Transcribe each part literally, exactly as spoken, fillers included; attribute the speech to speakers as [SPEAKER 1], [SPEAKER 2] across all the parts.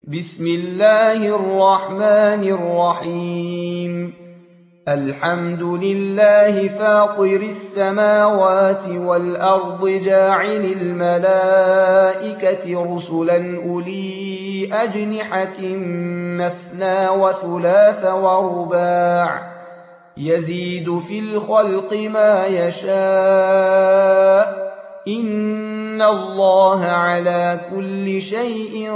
[SPEAKER 1] بسم الله الرحمن الرحيم الحمد لله فاطر السماوات والأرض جاعل الملائكة رسلا أولي أجنحة مثنى وثلاث ورباع يزيد في الخلق ما يشاء إن الله على كل شيء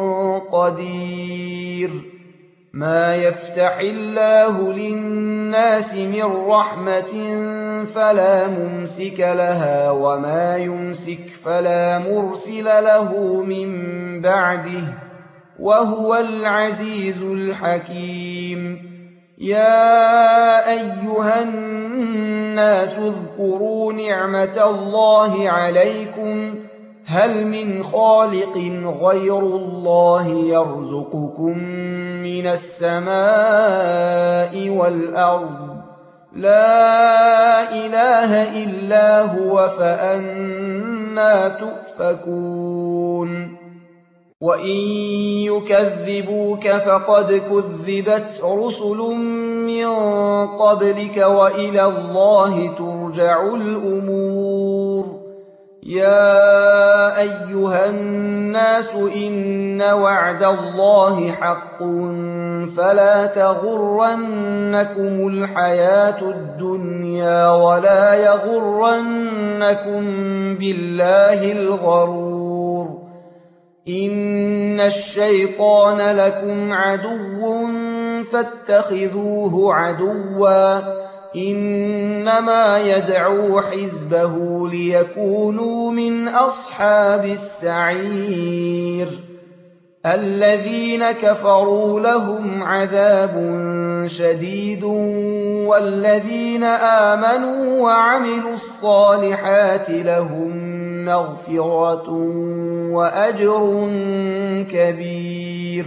[SPEAKER 1] قدير ما يفتح الله للناس من رحمة فلا ممسك لها وما يمسك فلا مرسل له من بعده وهو العزيز الحكيم يا أيها الناس اذكروا نعمة الله عليكم هل من خالق غير الله يرزقكم من السماء والأرض لا إله إلا هو فأنى تؤفكون وإن يكذبوك فقد كذبت رسل من قبلك وإلى الله ترجع الأمور يا أيها الناس إن وعد الله حق فلا تغرنكم الحياة الدنيا ولا يغرنكم بالله الغرور إن الشيطان لكم عدو فاتخذوه عدوا إنما يدعو حزبه ليكونوا من أصحاب السعير الذين كفروا لهم عذاب شديد والذين آمنوا وعملوا الصالحات لهم مغفرة وأجر كبير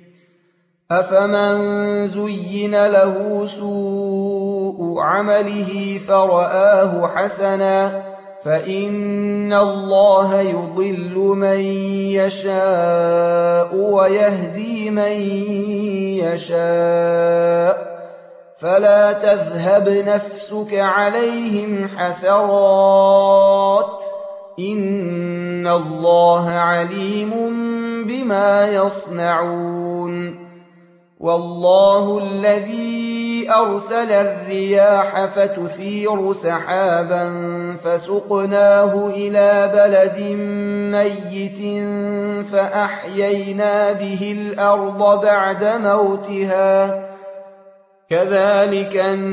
[SPEAKER 1] أفمن زين له سوء عمله فرآه حسنا فإن الله يضل من يشاء ويهدي من يشاء فلا تذهب نفسك عليهم حسرات إن الله عليم بما يصنعون والله الذي أرسل الرياح فتثير سحابا فسقناه إلى بلد ميت فأحيينا به الأرض بعد موتها كذلك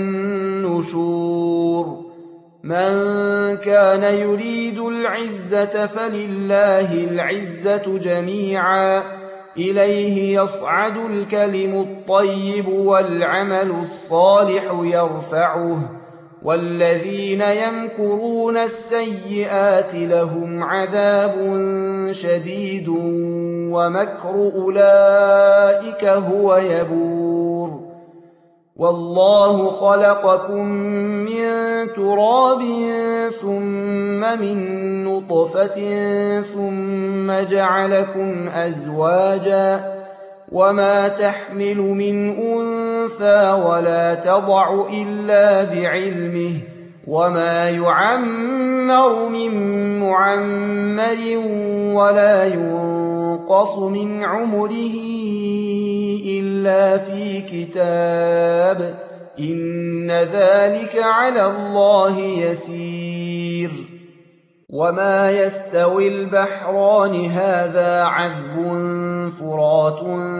[SPEAKER 1] النشور من كان يريد العزة فلله العزة جميعا إليه يصعد الكلم الطيب والعمل الصالح يرفعه والذين يمكرون السيئات لهم عذاب شديد ومكر أولئك هو يبور والله خلقكم من تراب ثم من نطفة ثم جعلكم أزواجا وما تحمل من أنثى ولا تضع إلا بعلمه وما يعمر من معمر ولا ينقص من عمره إلا في كتاب إن ذلك على الله يسير وما يستوي البحران هذا عذب فرات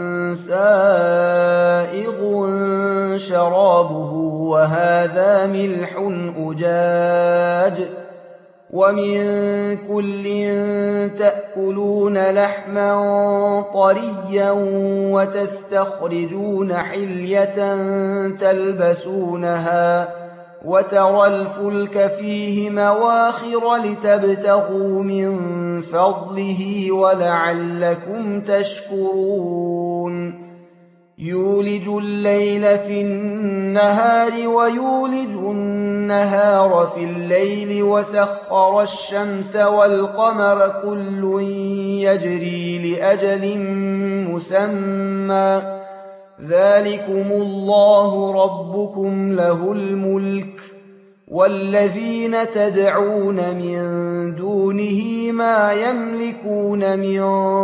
[SPEAKER 1] سائغ شرابه وهذا ملح أجاج ومن كل تأكلون لحما طريا وتستخرجون حلية تلبسونها وترى الفلك فيه مواخر لتبتغوا من فضله ولعلكم تشكرون يولج الليل في النهار ويولج النهار في الليل وسخر الشمس والقمر كل يجري لأجل مسمى ذلكم الله ربكم له الملك والذين تدعون من دونه ما يملكون من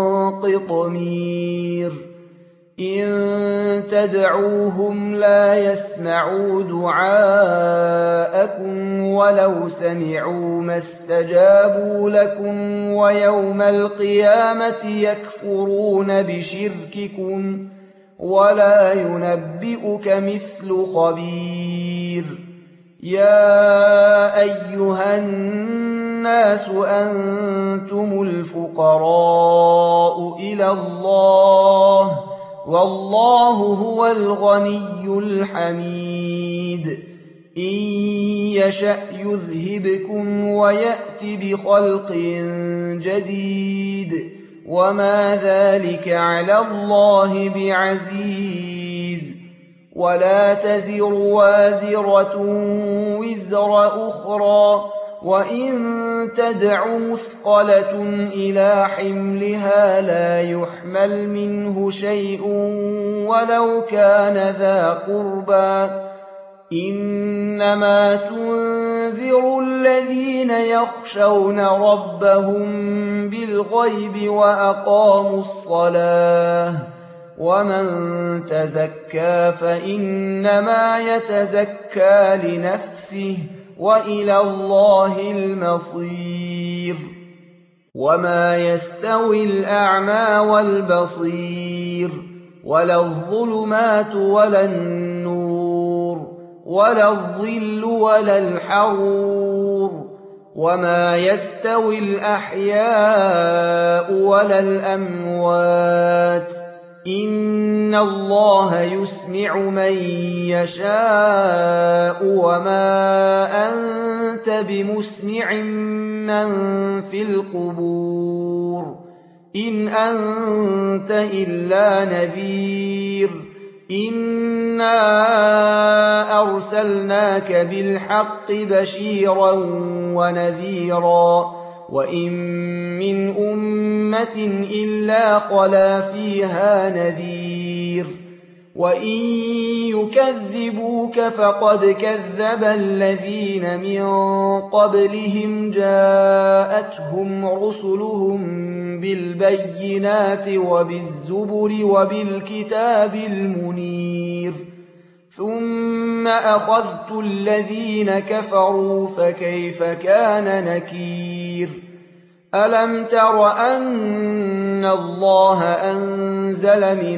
[SPEAKER 1] قطمير إن تدعوهم لا يسمعوا دعاءكم ولو سمعوا ما استجابوا لكم ويوم القيامة يكفرون بشرككم ولا ينبئك مثل خبير يا أيها الناس أنتم الفقراء إلى الله والله هو الغني الحميد إن يشأ يذهبكم ويأت بخلق جديد وما ذلك على الله بعزيز ولا تزر وازرة وزر أخرى وإن تدع مثقلة إلى حملها لا يحمل منه شيء ولو كان ذا قربى إنما تنذر الذين يخشون ربهم بالغيب وأقاموا الصلاة ومن تزكى فإنما يتزكى لنفسه وإلى الله المصير وما يستوي الأعمى والبصير ولا الظلمات ولا النور ولا الظل ولا الحرور وما يستوي الأحياء ولا الأموات إن الله يسمع من يشاء وما أنت بمسمع من في القبور إن أنت إلا نذير إنا أرسلناك بالحق بشيرا ونذيرا وإن من أمة إلا خلا فيها نذير وإن يكذبوك فقد كذب الذين من قبلهم جاءتهم رسلهم بالبينات وبالزبر وبالكتاب المنير ثم أخذت الذين كفروا فكيف كان نكير ألم تر أن الله أنزل من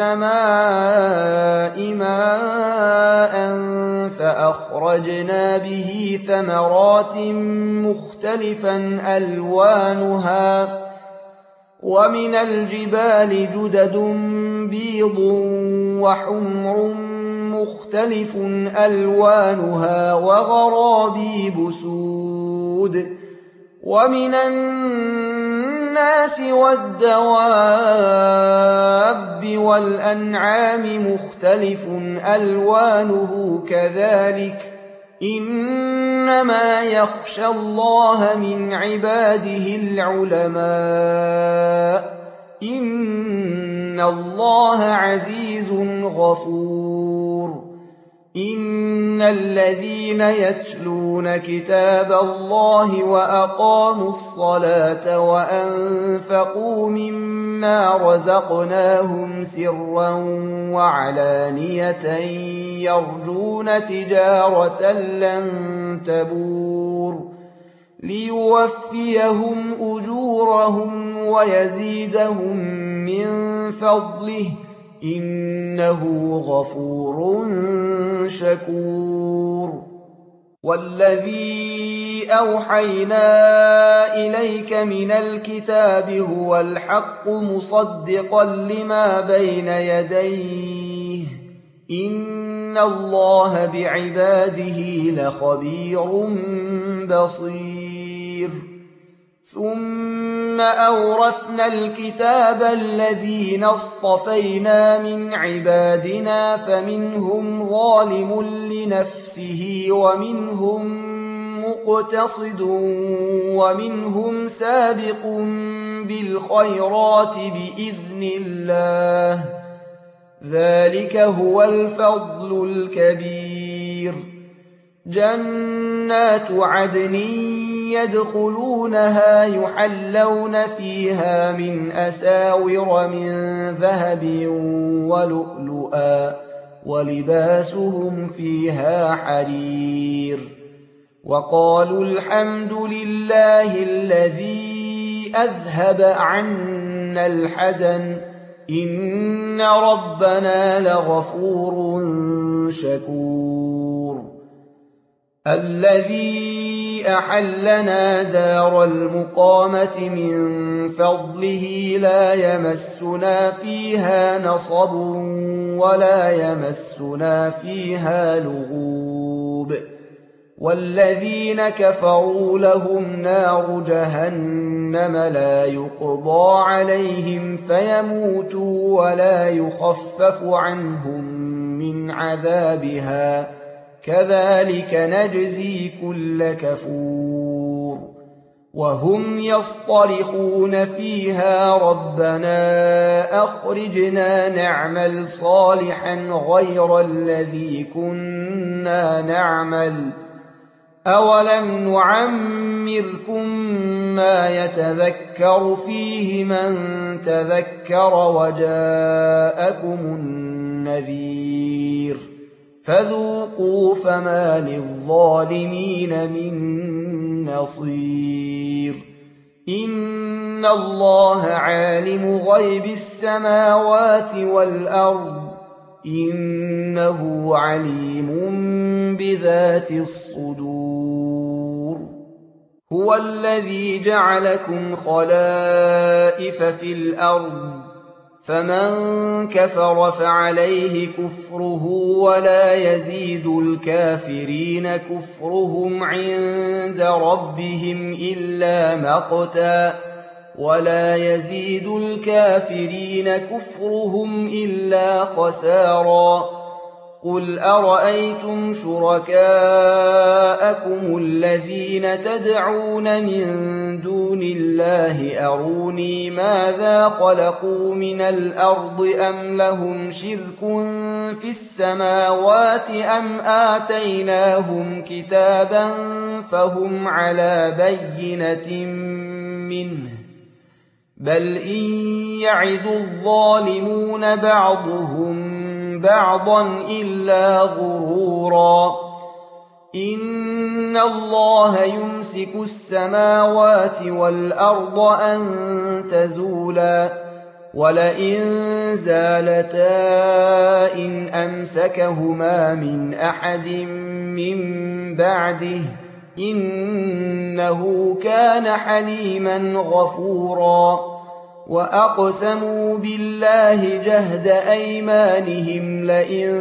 [SPEAKER 1] السماء ماء فأخرجنا به ثمرات مختلفا ألوانها ومن الجبال جدد بيض وحمر مختلف ألوانها وغرابيب سود ومن الناس والدواب والأنعام مختلف ألوانه كذلك إنما يخشى الله من عباده العلماء إن الله عزيز غفور إن الذين يتلون كتاب الله وأقاموا الصلاة وأنفقوا مما رزقناهم سرا وعلانية يرجون تجارة لن تبور ليوفيهم أجورهم ويزيدهم من فضله إنه غفور شكور والذي أوحينا إليك من الكتاب هو الحق مصدقا لما بين يديه إن الله بعباده لخبير بصير ثم أورثنا الكتاب الذين اصطفينا من عبادنا فمنهم ظالم لنفسه ومنهم مقتصد ومنهم سابق بالخيرات بإذن الله ذلك هو الفضل الكبير. جنات عدن يدخلونها يحلون فيها من أساور من ذهب ولؤلؤا ولباسهم فيها حرير. وقالوا الحمد لله الذي أذهب عنا الحزن إن ربنا لغفور شكور. الذي أحلنا دار المقامة من فضله لا يمسنا فيها نصب ولا يمسنا فيها لغوب. والذين كفروا لهم نار جهنم لا يقضى عليهم فيموتوا ولا يخفف عنهم من عذابها كذلك نجزي كل كفور. وهم يصطرخون فيها ربنا أخرجنا نعمل صالحا غير الذي كنا نعمل أولم نعمركم ما يتذكر فيه من تذكر وجاءكم النذير فذوقوا فما للظالمين من نصير. إن الله عالم غيب السماوات والأرض إنه عليم بذات الصدور. هو الذي جعلكم خلائف في الأرض فمن كفر فعليه كفره ولا يزيد الكافرين كفرهم عند ربهم إلا مقتا ولا يزيد الكافرين كفرهم إلا خسارا. قل أرأيتم شركاءكم الذين تدعون من دون الله أروني ماذا خلقوا من الأرض أم لهم شرك في السماوات أم آتيناهم كتابا فهم على بينة منه بل إن يعد الظالمون بعضهم بعضا إلا غرورا. إن الله يمسك السماوات والأرض أن تزولا ولئن زالتا إن أمسكهما من أحد من بعده إنه كان حليما غفورا. وأقسموا بالله جهد أيمانهم لئن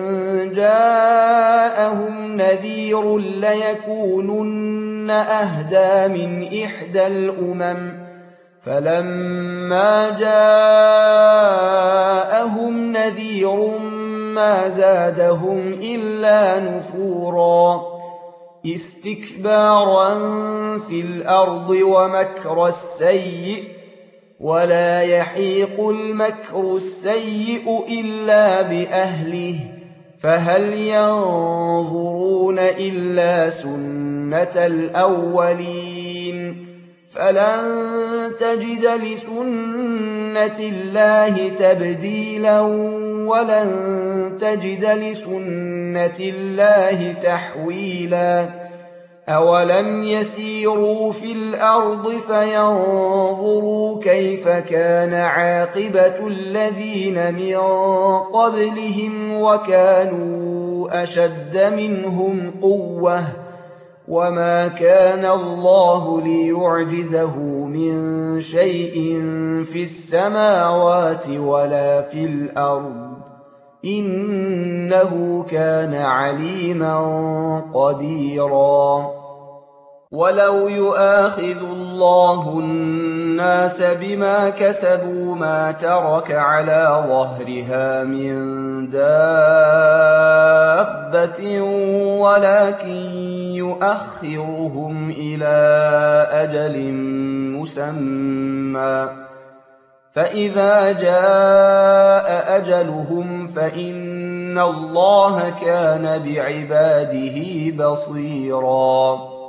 [SPEAKER 1] جاءهم نذير ليكونن أهدى من إحدى الأمم فلما جاءهم نذير ما زادهم إلا نفورا. استكبارا في الأرض ومكر السيء ولا يحيق المكر السيء إلا بأهله فهل ينظرون إلا سنة الأولين فلن تجد لسنة الله تبديلا ولن تجد لسنة الله تحويلا. أولم يسيروا في الأرض فينظروا كيف كان عاقبة الذين من قبلهم وكانوا أشد منهم قوة وما كان الله ليعجزه من شيء في السماوات ولا في الأرض إنه كان عليما قديرا. ولو يؤاخذ الله الناس بما كسبوا ما ترك على ظهرها من دابة ولكن يؤخرهم إلى أجل مسمى فإذا جاء أجلهم فإن الله كان بعباده بصيراً